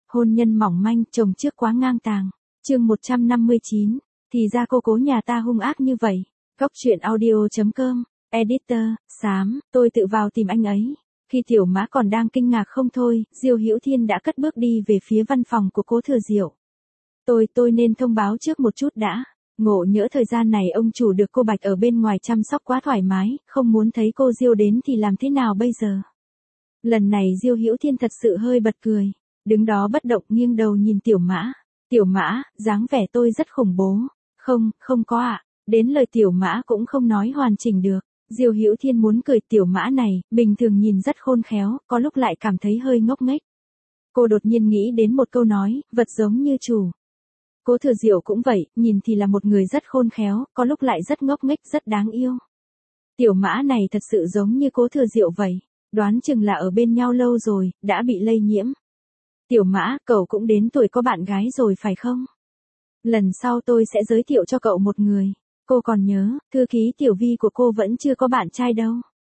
Hôn nhân mỏng manh, chồng trước quá ngang tàng. Chương 159, thì ra cô cố nhà ta hung ác như vậy. Góc truyện audio.com, editor, xám, tôi tự vào tìm anh ấy. Khi Tiểu Mã còn đang kinh ngạc không thôi, Diêu Hữu Thiên đã cất bước đi về phía văn phòng của Cố Thừa Diệu. Tôi nên thông báo trước một chút đã. Ngộ nhỡ thời gian này ông chủ được cô Bạch ở bên ngoài chăm sóc quá thoải mái, không muốn thấy cô Diêu đến thì làm thế nào bây giờ? Lần này Diêu Hữu Thiên thật sự hơi bật cười. Đứng đó bất động nghiêng đầu nhìn Tiểu Mã. Tiểu Mã, dáng vẻ tôi rất khủng bố. Không có ạ. Đến lời Tiểu Mã cũng không nói hoàn chỉnh được. Diêu Hữu Thiên muốn cười Tiểu Mã này, bình thường nhìn rất khôn khéo, có lúc lại cảm thấy hơi ngốc nghếch. Cô đột nhiên nghĩ đến một câu nói, vật giống như chủ. Cố Thừa Diệu cũng vậy, nhìn thì là một người rất khôn khéo, có lúc lại rất ngốc nghếch, rất đáng yêu. Tiểu Mã này thật sự giống như Cố Thừa Diệu vậy, đoán chừng là ở bên nhau lâu rồi, đã bị lây nhiễm. Tiểu Mã, cậu cũng đến tuổi có bạn gái rồi phải không? Lần sau tôi sẽ giới thiệu cho cậu một người. Cô còn nhớ, thư ký Tiểu Vi của cô vẫn chưa có bạn trai đâu.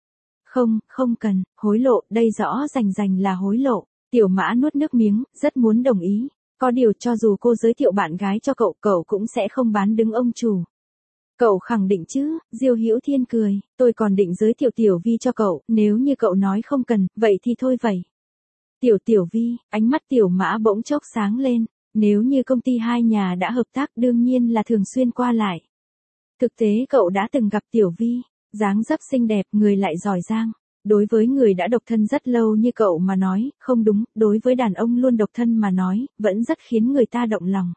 Không cần, hối lộ, đây rõ rành là hối lộ. Tiểu Mã nuốt nước miếng, rất muốn đồng ý. Có điều cho dù cô giới thiệu bạn gái cho cậu cũng sẽ không bán đứng ông chủ. Cậu khẳng định chứ? Diêu Hữu Thiên cười, tôi còn định giới thiệu Tiểu Vi cho cậu, nếu như cậu nói không cần, vậy thì thôi vậy. Tiểu Vi, ánh mắt Tiểu Mã bỗng chốc sáng lên, nếu như công ty hai nhà đã hợp tác đương nhiên là thường xuyên qua lại. Thực tế cậu đã từng gặp Tiểu Vi, dáng dấp xinh đẹp, người lại giỏi giang. Đối với người đã độc thân rất lâu như cậu mà nói, không đúng, đối với đàn ông luôn độc thân mà nói, vẫn rất khiến người ta động lòng.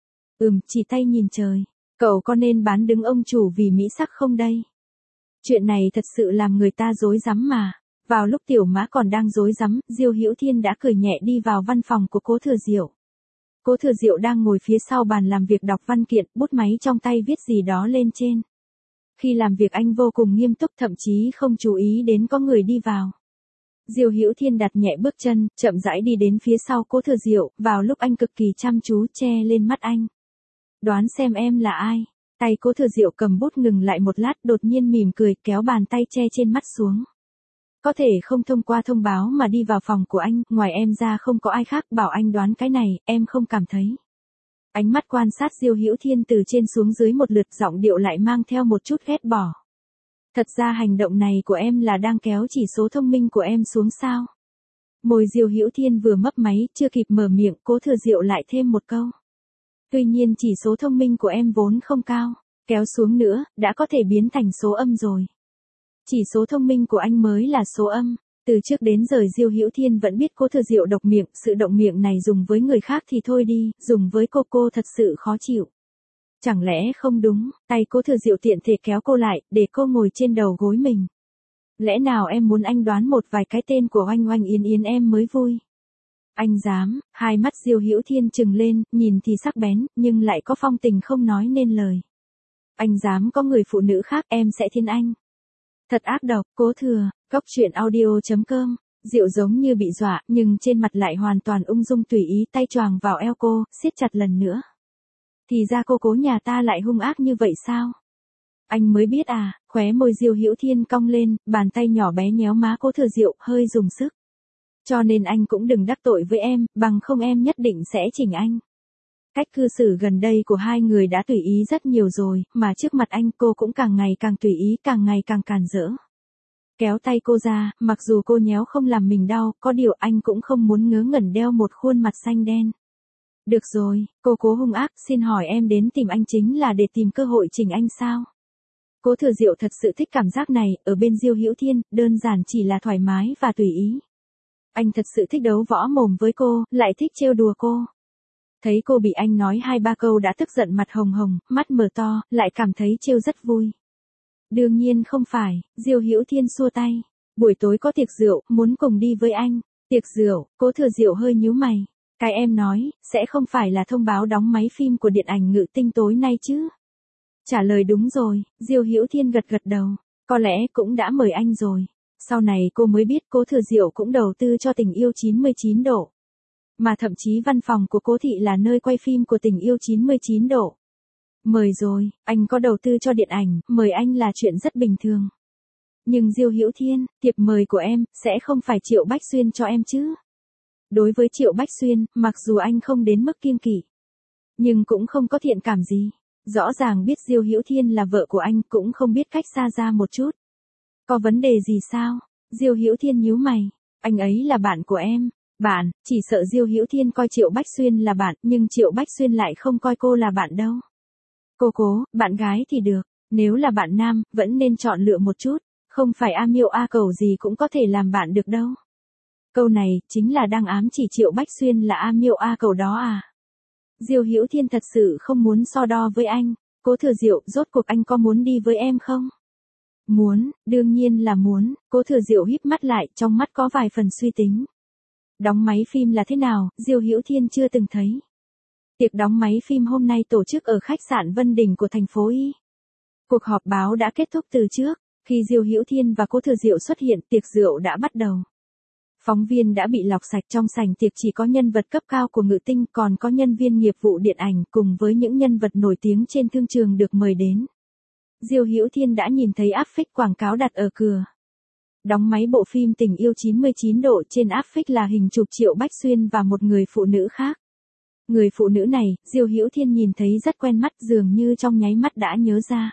Chỉ tay nhìn trời, cậu có nên bán đứng ông chủ vì mỹ sắc không đây? Chuyện này thật sự làm người ta rối rắm mà. Vào lúc Tiểu Mã còn đang rối rắm, Diêu Hữu Thiên đã cười nhẹ đi vào văn phòng của Cố Thừa Diệu. Cố Thừa Diệu đang ngồi phía sau bàn làm việc đọc văn kiện, bút máy trong tay viết gì đó lên trên. Khi làm việc anh vô cùng nghiêm túc, thậm chí không chú ý đến có người đi vào. Diêu Hữu Thiên đặt nhẹ bước chân, chậm rãi đi đến phía sau Cố Thừa Diệu, vào lúc anh cực kỳ chăm chú che lên mắt anh. Đoán xem em là ai? Tay Cố Thừa Diệu cầm bút ngừng lại một lát, đột nhiên mỉm cười, kéo bàn tay che trên mắt xuống. Có thể không thông qua thông báo mà đi vào phòng của anh, ngoài em ra không có ai khác, bảo anh đoán cái này, em không cảm thấy. Ánh mắt quan sát Diêu Hữu Thiên từ trên xuống dưới một lượt, giọng điệu lại mang theo một chút ghét bỏ. Thật ra hành động này của em là đang kéo chỉ số thông minh của em xuống sao? Môi Diêu Hữu Thiên vừa mấp máy, chưa kịp mở miệng, Cố Thừa Diệu lại thêm một câu. Tuy nhiên chỉ số thông minh của em vốn không cao, kéo xuống nữa, đã có thể biến thành số âm rồi. Chỉ số thông minh của anh mới là số âm. Từ trước đến giờ Diêu Hữu Thiên vẫn biết Cố Thừa Diệu độc miệng, sự độc miệng này dùng với người khác thì thôi đi, dùng với cô thật sự khó chịu. Chẳng lẽ không đúng, tay Cố Thừa Diệu tiện thể kéo cô lại, để cô ngồi trên đầu gối mình. Lẽ nào em muốn anh đoán một vài cái tên của Oanh Oanh Yến Yến em mới vui? Anh dám? Hai mắt Diêu Hữu Thiên trừng lên, nhìn thì sắc bén, nhưng lại có phong tình không nói nên lời. Anh dám có người phụ nữ khác, em sẽ thiên anh. Thật ác độc. Cố Thừa, góc truyện audio.com. Diệu giống như bị dọa, nhưng trên mặt lại hoàn toàn ung dung tùy ý, tay choàng vào eo cô, siết chặt lần nữa. Thì ra cô cố nhà ta lại hung ác như vậy sao? Anh mới biết à? Khóe môi Diêu Hữu Thiên cong lên, bàn tay nhỏ bé nhéo má Cố Thừa Diệu, hơi dùng sức. Cho nên anh cũng đừng đắc tội với em, bằng không em nhất định sẽ chỉnh anh. Cách cư xử gần đây của hai người đã tùy ý rất nhiều rồi, mà trước mặt anh cô cũng càng ngày càng tùy ý, càng ngày càng càn rỡ. Kéo tay cô ra, mặc dù cô nhéo không làm mình đau, có điều anh cũng không muốn ngớ ngẩn đeo một khuôn mặt xanh đen. Được rồi, cô cố hung ác, xin hỏi em đến tìm anh chính là để tìm cơ hội chỉnh anh sao? Cố Thừa Diệu thật sự thích cảm giác này, ở bên Diêu Hữu Thiên, đơn giản chỉ là thoải mái và tùy ý. Anh thật sự thích đấu võ mồm với cô, lại thích trêu đùa cô. Thấy cô bị anh nói 2-3 câu đã tức giận, mặt hồng hồng, mắt mở to, lại cảm thấy trêu rất vui. Đương nhiên không phải, Diêu Hữu Thiên xua tay. Buổi tối có tiệc rượu, muốn cùng đi với anh. Tiệc rượu? Cố Thừa Diệu hơi nhíu mày. Cái em nói, sẽ không phải là thông báo đóng máy phim của điện ảnh Ngự Tinh tối nay chứ? Trả lời đúng rồi, Diêu Hữu Thiên gật đầu. Có lẽ cũng đã mời anh rồi. Sau này cô mới biết Cố Thừa Diệu cũng đầu tư cho Tình Yêu 99 độ. Mà thậm chí văn phòng của Cố thị là nơi quay phim của Tình Yêu 99 độ. Mời rồi, anh có đầu tư cho điện ảnh, mời anh là chuyện rất bình thường. Nhưng Diêu Hữu Thiên, thiệp mời của em, sẽ không phải Triệu Bách Xuyên cho em chứ? Đối với Triệu Bách Xuyên, mặc dù anh không đến mức kiêng kỵ, nhưng cũng không có thiện cảm gì. Rõ ràng biết Diêu Hữu Thiên là vợ của anh, cũng không biết cách xa ra một chút. Có vấn đề gì sao? Diêu Hữu Thiên nhíu mày. Anh ấy là bạn của em. Bạn, chỉ sợ Diêu Hữu Thiên coi Triệu Bách Xuyên là bạn, nhưng Triệu Bách Xuyên lại không coi cô là bạn đâu. Cô cố, bạn gái thì được, nếu là bạn nam, vẫn nên chọn lựa một chút, không phải a miêu a cẩu gì cũng có thể làm bạn được đâu. Câu này, chính là đang ám chỉ Triệu Bách Xuyên là a miêu a cẩu đó à. Diêu Hữu Thiên thật sự không muốn so đo với anh. Cố Thừa Diệu, rốt cuộc anh có muốn đi với em không? Muốn, đương nhiên là muốn. Cố Thừa Diệu híp mắt lại, trong mắt có vài phần suy tính. Đóng máy phim là thế nào, Diêu Hữu Thiên chưa từng thấy. Tiệc đóng máy phim hôm nay tổ chức ở khách sạn Vân Đình của thành phố Y. Cuộc họp báo đã kết thúc từ trước. Khi Diêu Hữu Thiên và Cố Thừa Diệu xuất hiện, tiệc rượu đã bắt đầu. Phóng viên đã bị lọc sạch, trong sảnh tiệc chỉ có nhân vật cấp cao của Ngự Tinh, còn có nhân viên nghiệp vụ điện ảnh cùng với những nhân vật nổi tiếng trên thương trường được mời đến. Diêu Hữu Thiên đã nhìn thấy áp phích quảng cáo đặt ở cửa. Đóng máy bộ phim Tình yêu 99 độ, trên áp phích là hình chụp Triệu Bách Xuyên và một người phụ nữ khác. Người phụ nữ này, Diêu Hữu Thiên nhìn thấy rất quen mắt, dường như trong nháy mắt đã nhớ ra.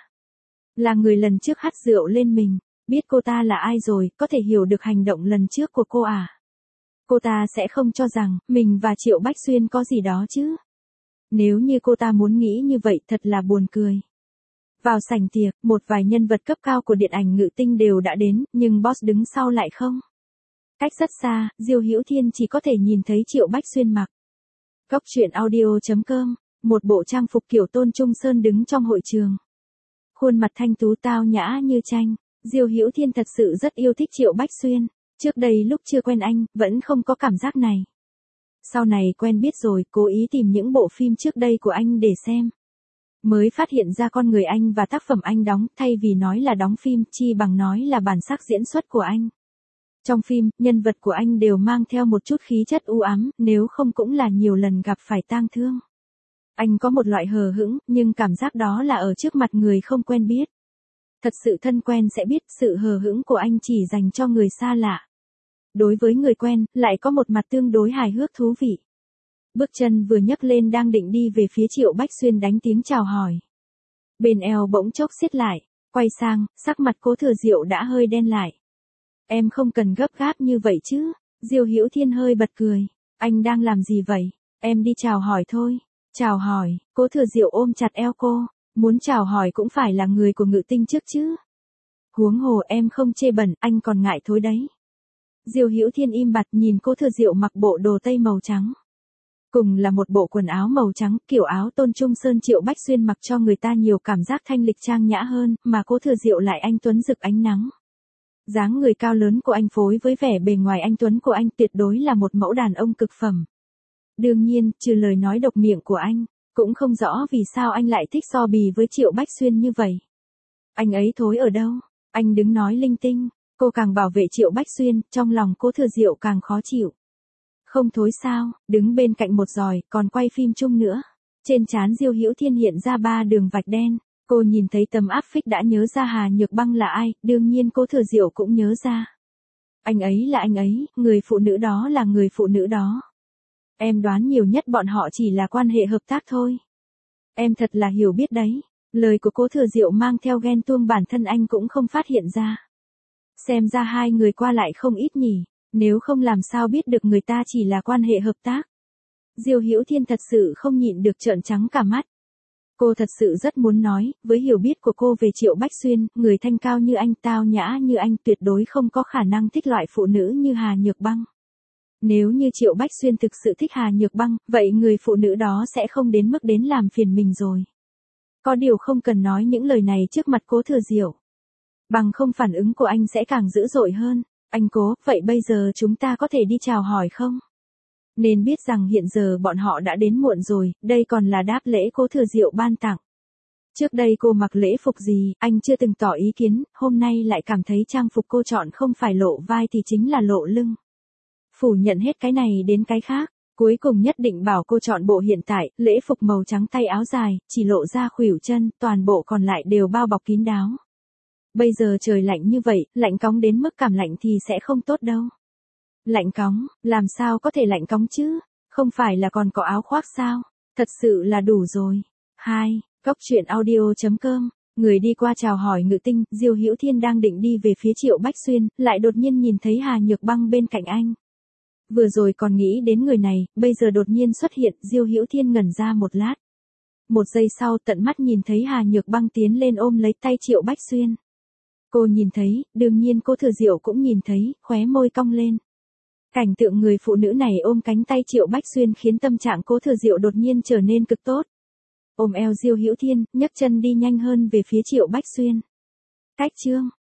Là người lần trước hắt rượu lên mình. Biết cô ta là ai rồi, có thể hiểu được hành động lần trước của cô à? Cô ta sẽ không cho rằng, mình và Triệu Bách Xuyên có gì đó chứ? Nếu như cô ta muốn nghĩ như vậy thật là buồn cười. Vào sảnh tiệc, một vài nhân vật cấp cao của điện ảnh Ngự Tinh đều đã đến, nhưng boss đứng sau lại không. Cách rất xa, Diêu Hữu Thiên chỉ có thể nhìn thấy Triệu Bách Xuyên mặc. Góc truyện audio.com, một bộ trang phục kiểu Tôn Trung Sơn đứng trong hội trường. Khuôn mặt thanh tú tao nhã như tranh. Diêu Hữu Thiên thật sự rất yêu thích Triệu Bách Xuyên. Trước đây lúc chưa quen anh, vẫn không có cảm giác này. Sau này quen biết rồi, cố ý tìm những bộ phim trước đây của anh để xem. Mới phát hiện ra con người anh và tác phẩm anh đóng, thay vì nói là đóng phim, chi bằng nói là bản sắc diễn xuất của anh. Trong phim, nhân vật của anh đều mang theo một chút khí chất u ám, nếu không cũng là nhiều lần gặp phải tang thương. Anh có một loại hờ hững, nhưng cảm giác đó là ở trước mặt người không quen biết. Thật sự thân quen sẽ biết sự hờ hững của anh chỉ dành cho người xa lạ. Đối với người quen, lại có một mặt tương đối hài hước thú vị. Bước chân vừa nhấc lên đang định đi về phía Triệu Bách Xuyên đánh tiếng chào hỏi. Bên eo bỗng chốc siết lại, quay sang, sắc mặt Cố Thừa Diệu đã hơi đen lại. Em không cần gấp gáp như vậy chứ. Diêu Hữu Thiên hơi bật cười. Anh đang làm gì vậy? Em đi chào hỏi thôi. Chào hỏi, Cố Thừa Diệu ôm chặt eo cô. Muốn chào hỏi cũng phải là người của Ngự Tinh trước chứ. Huống hồ em không chê bẩn, anh còn ngại thối đấy. Diêu Hữu Thiên im bặt nhìn Cố Thừa Diệu mặc bộ đồ tây màu trắng. Cùng là một bộ quần áo màu trắng, kiểu áo Tôn Trung Sơn Triệu Bách Xuyên mặc cho người ta nhiều cảm giác thanh lịch trang nhã hơn, mà Cố Thừa Diệu lại anh tuấn rực ánh nắng. Dáng người cao lớn của anh phối với vẻ bề ngoài anh tuấn của anh tuyệt đối là một mẫu đàn ông cực phẩm. Đương nhiên, trừ lời nói độc miệng của anh, cũng không rõ vì sao anh lại thích so bì với Triệu Bách Xuyên như vậy. Anh ấy thối ở đâu? Anh đứng nói linh tinh. Cô càng bảo vệ Triệu Bách Xuyên, trong lòng Cố Thừa Diệu càng khó chịu. Không thối sao, đứng bên cạnh một giỏi, còn quay phim chung nữa. Trên trán Diêu Hữu Thiên hiện ra 3 đường vạch đen. Cô nhìn thấy tấm áp phích đã nhớ ra Hà Nhược Băng là ai, đương nhiên Cố Thừa Diệu cũng nhớ ra. Anh ấy là anh ấy, người phụ nữ đó là người phụ nữ đó. Em đoán nhiều nhất bọn họ chỉ là quan hệ hợp tác thôi. Em thật là hiểu biết đấy. Lời của Cố Thừa Diệu mang theo ghen tuông, bản thân anh cũng không phát hiện ra. Xem ra hai người qua lại không ít nhỉ, nếu không làm sao biết được người ta chỉ là quan hệ hợp tác. Diêu Hữu Thiên thật sự không nhịn được trợn trắng cả mắt. Cô thật sự rất muốn nói, với hiểu biết của cô về Triệu Bách Xuyên, người thanh cao như anh, tao nhã như anh, tuyệt đối không có khả năng thích loại phụ nữ như Hà Nhược Băng. Nếu như Triệu Bách Xuyên thực sự thích Hà Nhược Băng, vậy người phụ nữ đó sẽ không đến mức đến làm phiền mình rồi. Có điều không cần nói những lời này trước mặt Cố Thừa Diệu. Bằng không phản ứng của anh sẽ càng dữ dội hơn. Anh Cố, vậy bây giờ chúng ta có thể đi chào hỏi không? Nên biết rằng hiện giờ bọn họ đã đến muộn rồi, đây còn là đáp lễ Cố Thừa Diệu ban tặng. Trước đây cô mặc lễ phục gì, anh chưa từng tỏ ý kiến, hôm nay lại cảm thấy trang phục cô chọn không phải lộ vai thì chính là lộ lưng. Phủ nhận hết cái này đến cái khác, cuối cùng nhất định bảo cô chọn bộ hiện tại, lễ phục màu trắng tay áo dài, chỉ lộ ra khuỷu chân, toàn bộ còn lại đều bao bọc kín đáo. Bây giờ trời lạnh như vậy, lạnh cóng đến mức cảm lạnh thì sẽ không tốt đâu. Lạnh cóng, làm sao có thể lạnh cóng chứ? Không phải là còn có áo khoác sao? Thật sự là đủ rồi. 2. Góc truyện audio.com. Người đi qua chào hỏi Ngự Tinh, Diêu Hữu Thiên đang định đi về phía Triệu Bách Xuyên, lại đột nhiên nhìn thấy Hà Nhược Băng bên cạnh anh. Vừa rồi còn nghĩ đến người này, bây giờ đột nhiên xuất hiện, Diêu Hữu Thiên ngẩn ra một lát. Một giây sau tận mắt nhìn thấy Hà Nhược Băng tiến lên ôm lấy tay Triệu Bách Xuyên. Cô nhìn thấy, đương nhiên cô Thừa Diệu cũng nhìn thấy, khóe môi cong lên. Cảnh tượng người phụ nữ này ôm cánh tay Triệu Bách Xuyên khiến tâm trạng cô Thừa Diệu đột nhiên trở nên cực tốt. Ôm eo Diêu Hữu Thiên, nhấc chân đi nhanh hơn về phía Triệu Bách Xuyên. Cách chương